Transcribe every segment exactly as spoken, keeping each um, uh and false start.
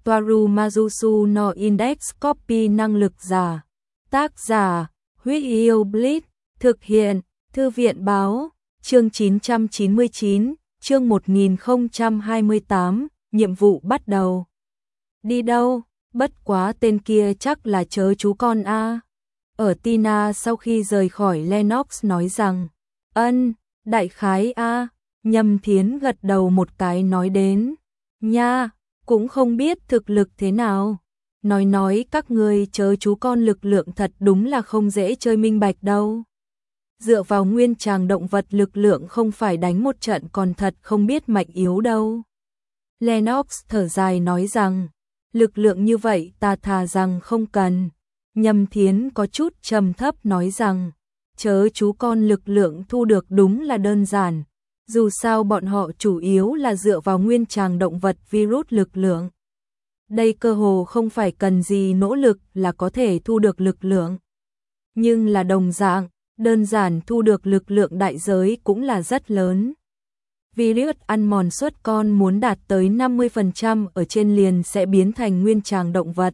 Toaru Majusu no Index Copy năng lực giả. Tác giả, Huyết Yêu Blitz, thực hiện, Thư viện báo, chương chín trăm chín mươi chín, chương một nghìn không trăm hai mươi tám, nhiệm vụ bắt đầu. Đi đâu? Bất quá tên kia chắc là chớ chú con a. Ở Tina sau khi rời khỏi Lennox nói rằng, ân, đại khái a. Nhâm Thiến gật đầu một cái nói đến, nha, cũng không biết thực lực thế nào. Nói nói các người chớ chú con lực lượng thật đúng là không dễ chơi minh bạch đâu. Dựa vào nguyên tràng động vật lực lượng không phải đánh một trận còn thật không biết mạnh yếu đâu. Lennox thở dài nói rằng, lực lượng như vậy ta thà rằng không cần. Nhâm Thiến có chút trầm thấp nói rằng, chớ chú con lực lượng thu được đúng là đơn giản. Dù sao bọn họ chủ yếu là dựa vào nguyên tràng động vật virus lực lượng. Đây cơ hồ không phải cần gì nỗ lực là có thể thu được lực lượng. Nhưng là đồng dạng, đơn giản thu được lực lượng đại giới cũng là rất lớn. Virus ăn mòn suất con muốn đạt tới năm mươi phần trăm ở trên liền sẽ biến thành nguyên tràng động vật.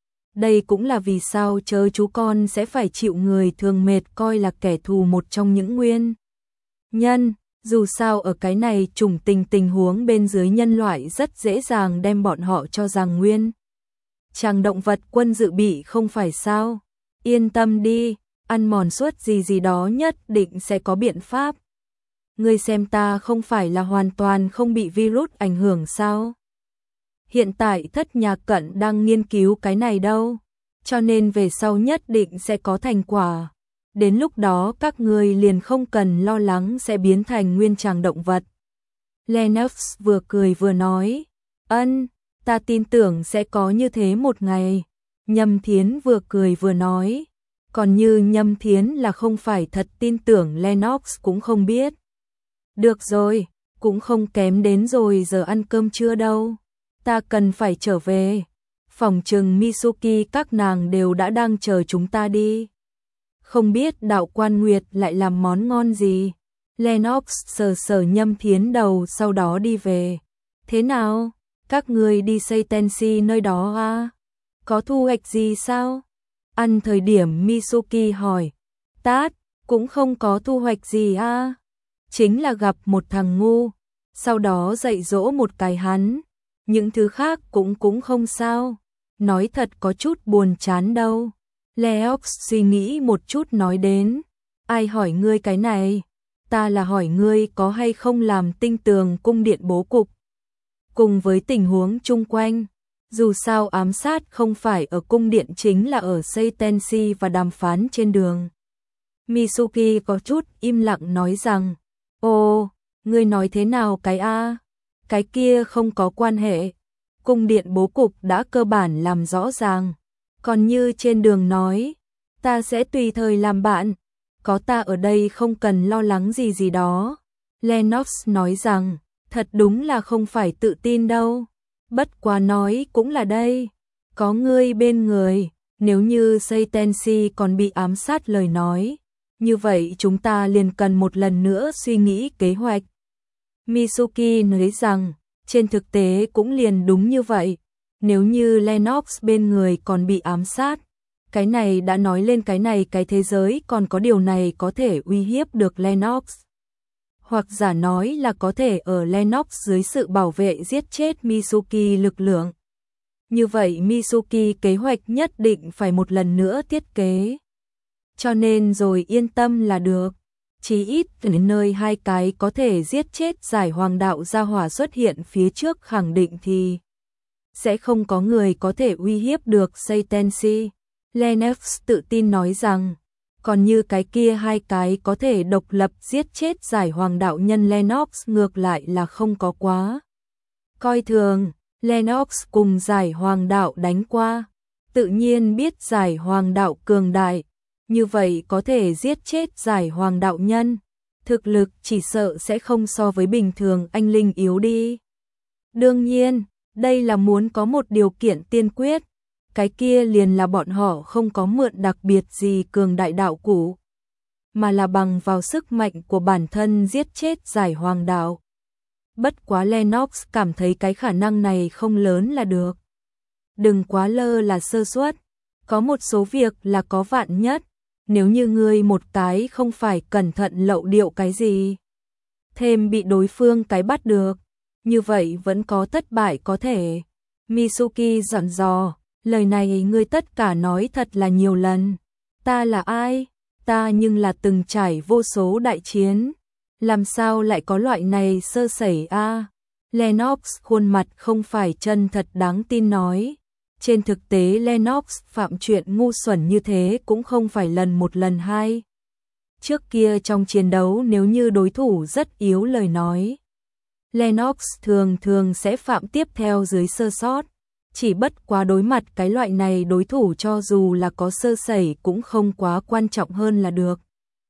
Đây cũng là vì sao chớ chú con sẽ phải chịu người thường mệt coi là kẻ thù một trong những nguyên nhân. Dù sao ở cái này chủng tình tình huống bên dưới nhân loại rất dễ dàng đem bọn họ cho rằng nguyên tràng động vật quân dự bị không phải sao. Yên tâm đi, ăn mòn suất gì gì đó nhất định sẽ có biện pháp. Ngươi xem ta không phải là hoàn toàn không bị virus ảnh hưởng sao? Hiện tại Thất Nhà Cận đang nghiên cứu cái này đâu, cho nên về sau nhất định sẽ có thành quả. Đến lúc đó các ngươi liền không cần lo lắng sẽ biến thành nguyên tràng động vật. Lennox vừa cười vừa nói, ân, ta tin tưởng sẽ có như thế một ngày. Nhâm Thiến vừa cười vừa nói, còn như Nhâm Thiến là không phải thật tin tưởng Lennox cũng không biết. Được rồi, cũng không kém đến rồi giờ ăn cơm trưa đâu. Ta cần phải trở về. Phòng trừng Mitsuki các nàng đều đã đang chờ chúng ta đi. Không biết đạo quan Nguyệt lại làm món ngon gì. Lennox sờ sờ Nhâm Thiến đầu sau đó đi về. Thế nào? Các người đi xây Tensi nơi đó à? Có thu hoạch gì sao? Ăn thời điểm Mitsuki hỏi. Tát, cũng không có thu hoạch gì à? Chính là gặp một thằng ngu. Sau đó dạy dỗ một cái hắn. Những thứ khác cũng cũng không sao. Nói thật có chút buồn chán đâu. Lennox suy nghĩ một chút nói đến. Ai hỏi ngươi cái này? Ta là hỏi ngươi có hay không làm tinh tường cung điện bố cục. Cùng với tình huống chung quanh. Dù sao ám sát không phải ở cung điện chính là ở xây Tensi và đàm phán trên đường. Mitsuki có chút im lặng nói rằng. Ồ, ngươi nói thế nào cái a? Cái kia không có quan hệ. Cung điện bố cục đã cơ bản làm rõ ràng. Còn như trên đường nói, ta sẽ tùy thời làm bạn. Có ta ở đây không cần lo lắng gì gì đó. Lennox nói rằng, thật đúng là không phải tự tin đâu. Bất quá nói cũng là đây. Có ngươi bên người, nếu như xây Tensi còn bị ám sát lời nói. Như vậy chúng ta liền cần một lần nữa suy nghĩ kế hoạch. Mitsuki nói rằng, trên thực tế cũng liền đúng như vậy. Nếu như Lennox bên người còn bị ám sát, cái này đã nói lên cái này cái thế giới còn có điều này có thể uy hiếp được Lennox. Hoặc giả nói là có thể ở Lennox dưới sự bảo vệ giết chết Mitsuki lực lượng. Như vậy Mitsuki kế hoạch nhất định phải một lần nữa thiết kế. Cho nên rồi yên tâm là được. Chí ít đến nơi hai cái có thể giết chết giải hoàng đạo gia hỏa xuất hiện phía trước khẳng định thì sẽ không có người có thể uy hiếp được xây Tensi. Lennox tự tin nói rằng, còn như cái kia hai cái có thể độc lập giết chết giải hoàng đạo nhân Lennox ngược lại là không có quá coi thường. Lennox cùng giải hoàng đạo đánh qua, tự nhiên biết giải hoàng đạo cường đại. Như vậy có thể giết chết giải hoàng đạo nhân, thực lực chỉ sợ sẽ không so với bình thường anh linh yếu đi. Đương nhiên, đây là muốn có một điều kiện tiên quyết, cái kia liền là bọn họ không có mượn đặc biệt gì cường đại đạo cụ, mà là bằng vào sức mạnh của bản thân giết chết giải hoàng đạo. Bất quá Lennox cảm thấy cái khả năng này không lớn là được. đừng quá lơ là sơ suất, có một số việc là có vạn nhất, nếu như ngươi một cái không phải cẩn thận lậu điệu cái gì, thêm bị đối phương cái bắt được, như vậy vẫn có thất bại có thể. Mitsuki dặn dò, lời này ngươi tất cả nói thật là nhiều lần. Ta là ai? Ta nhưng là từng trải vô số đại chiến. Làm sao lại có loại này sơ sẩy a? À? Lennox khuôn mặt không phải chân thật đáng tin nói. Trên thực tế Lennox phạm chuyện ngu xuẩn như thế cũng không phải lần một lần hai. Trước kia trong chiến đấu nếu như đối thủ rất yếu lời nói, Lennox thường thường sẽ phạm tiếp theo dưới sơ sót. Chỉ bất quá đối mặt cái loại này đối thủ cho dù là có sơ sẩy cũng không quá quan trọng hơn là được.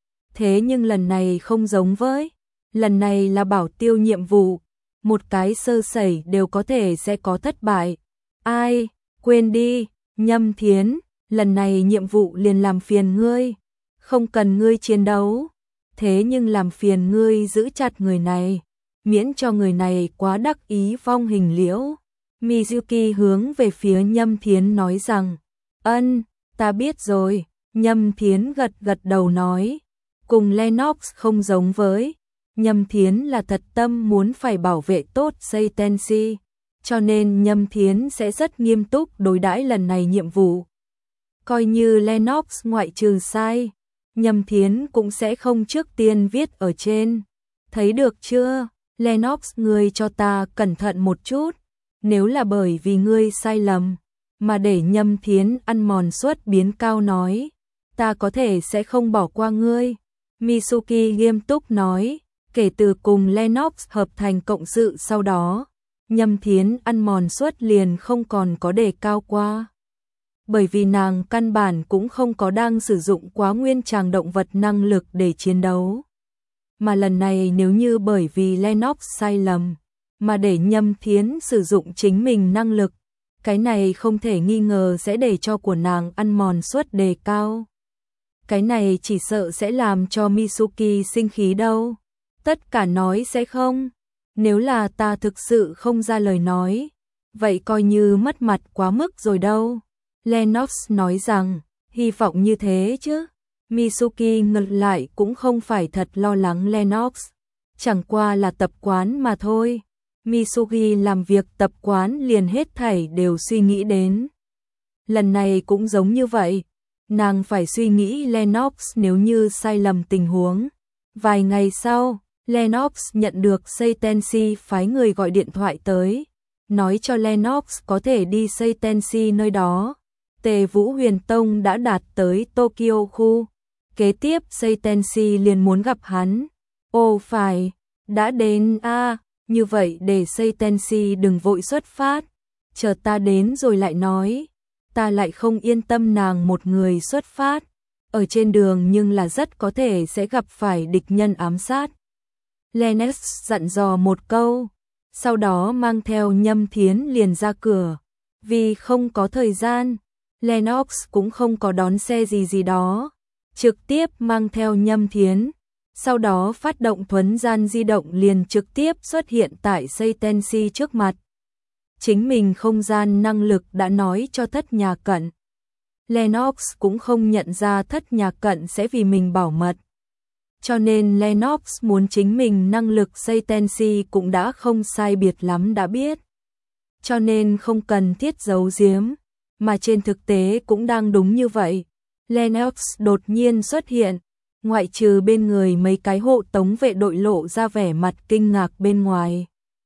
Thế nhưng lần này không giống với, lần này là bảo tiêu nhiệm vụ, một cái sơ sẩy đều có thể sẽ có thất bại. Ai, quên đi, Nhâm Thiến, lần này nhiệm vụ liền làm phiền ngươi, không cần ngươi chiến đấu, thế nhưng làm phiền ngươi giữ chặt người này, miễn cho người này quá đắc ý vong hình liễu. Mizuki hướng về phía Nhâm Thiến nói rằng, ân, ta biết rồi. Nhâm Thiến gật gật đầu nói, cùng Lennox không giống với, Nhâm Thiến là thật tâm muốn phải bảo vệ tốt Seitenshi, cho nên Nhâm Thiến sẽ rất nghiêm túc đối đãi lần này nhiệm vụ. Coi như Lennox ngoại trừ sai, Nhâm Thiến cũng sẽ không trước tiên viết ở trên. Thấy được chưa, Lennox ngươi cho ta cẩn thận một chút. Nếu là bởi vì ngươi sai lầm, mà để Nhâm Thiến ăn mòn suất biến cao nói, ta có thể sẽ không bỏ qua ngươi. Mitsuki nghiêm túc nói, kể từ cùng Lennox hợp thành cộng sự sau đó, Nhâm Thiến ăn mòn suất liền không còn có đề cao qua. Bởi vì nàng căn bản cũng không có đang sử dụng quá nguyên tràng động vật năng lực để chiến đấu. Mà lần này nếu như bởi vì Lennox sai lầm, mà để Nhâm Thiến sử dụng chính mình năng lực, cái này không thể nghi ngờ sẽ để cho của nàng ăn mòn suất đề cao. Cái này chỉ sợ sẽ làm cho Mitsuki sinh khí đâu. Tất cả nói sẽ không. Nếu là ta thực sự không ra lời nói, vậy coi như mất mặt quá mức rồi đâu. Lennox nói rằng, hy vọng như thế chứ. Mitsuki ngược lại cũng không phải thật lo lắng Lennox, chẳng qua là tập quán mà thôi. Mitsuki làm việc tập quán liền hết thảy đều suy nghĩ đến. Lần này cũng giống như vậy, nàng phải suy nghĩ Lennox nếu như sai lầm tình huống. Vài ngày sau, Lennox nhận được Seitenshi phái người gọi điện thoại tới, nói cho Lennox có thể đi Seitenshi nơi đó. Tề Vũ Huyền Tông đã đạt tới Tokyo khu. Kế tiếp Seitenshi liền muốn gặp hắn. Ồ phải, đã đến a à, như vậy để Seitenshi đừng vội xuất phát. Chờ ta đến rồi lại nói. Ta lại không yên tâm nàng một người xuất phát. Ở trên đường nhưng là rất có thể sẽ gặp phải địch nhân ám sát. Lennox dặn dò một câu, sau đó mang theo Nhâm Thiến liền ra cửa. Vì không có thời gian, Lennox cũng không có đón xe gì gì đó, trực tiếp mang theo Nhâm Thiến, sau đó phát động thuấn gian di động liền trực tiếp xuất hiện tại Seitenshi trước mặt. Chính mình không gian năng lực đã nói cho Thất Nhà Cận. Lennox cũng không nhận ra Thất Nhà Cận sẽ vì mình bảo mật. Cho nên Lennox muốn chính mình năng lực Seitenshi cũng đã không sai biệt lắm đã biết. Cho nên không cần thiết giấu giếm, mà trên thực tế cũng đang đúng như vậy. Lennox đột nhiên xuất hiện, ngoại trừ bên người mấy cái hộ tống vệ đội lộ ra vẻ mặt kinh ngạc bên ngoài.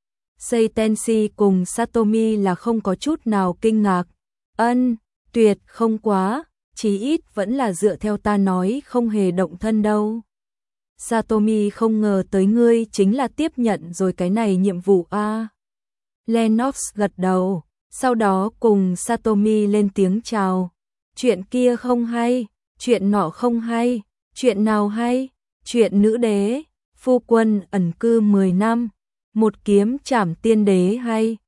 Seitenshi cùng Satomi là không có chút nào kinh ngạc. Ân, tuyệt không quá, chí ít vẫn là dựa theo ta nói không hề động thân đâu. Satomi không ngờ tới ngươi chính là tiếp nhận rồi cái này nhiệm vụ a. À. Lennox gật đầu, sau đó cùng Satomi lên tiếng chào. Chuyện kia không hay, chuyện nọ không hay, chuyện nào hay, chuyện nữ đế, phu quân ẩn cư mười năm, một kiếm trảm tiên đế hay.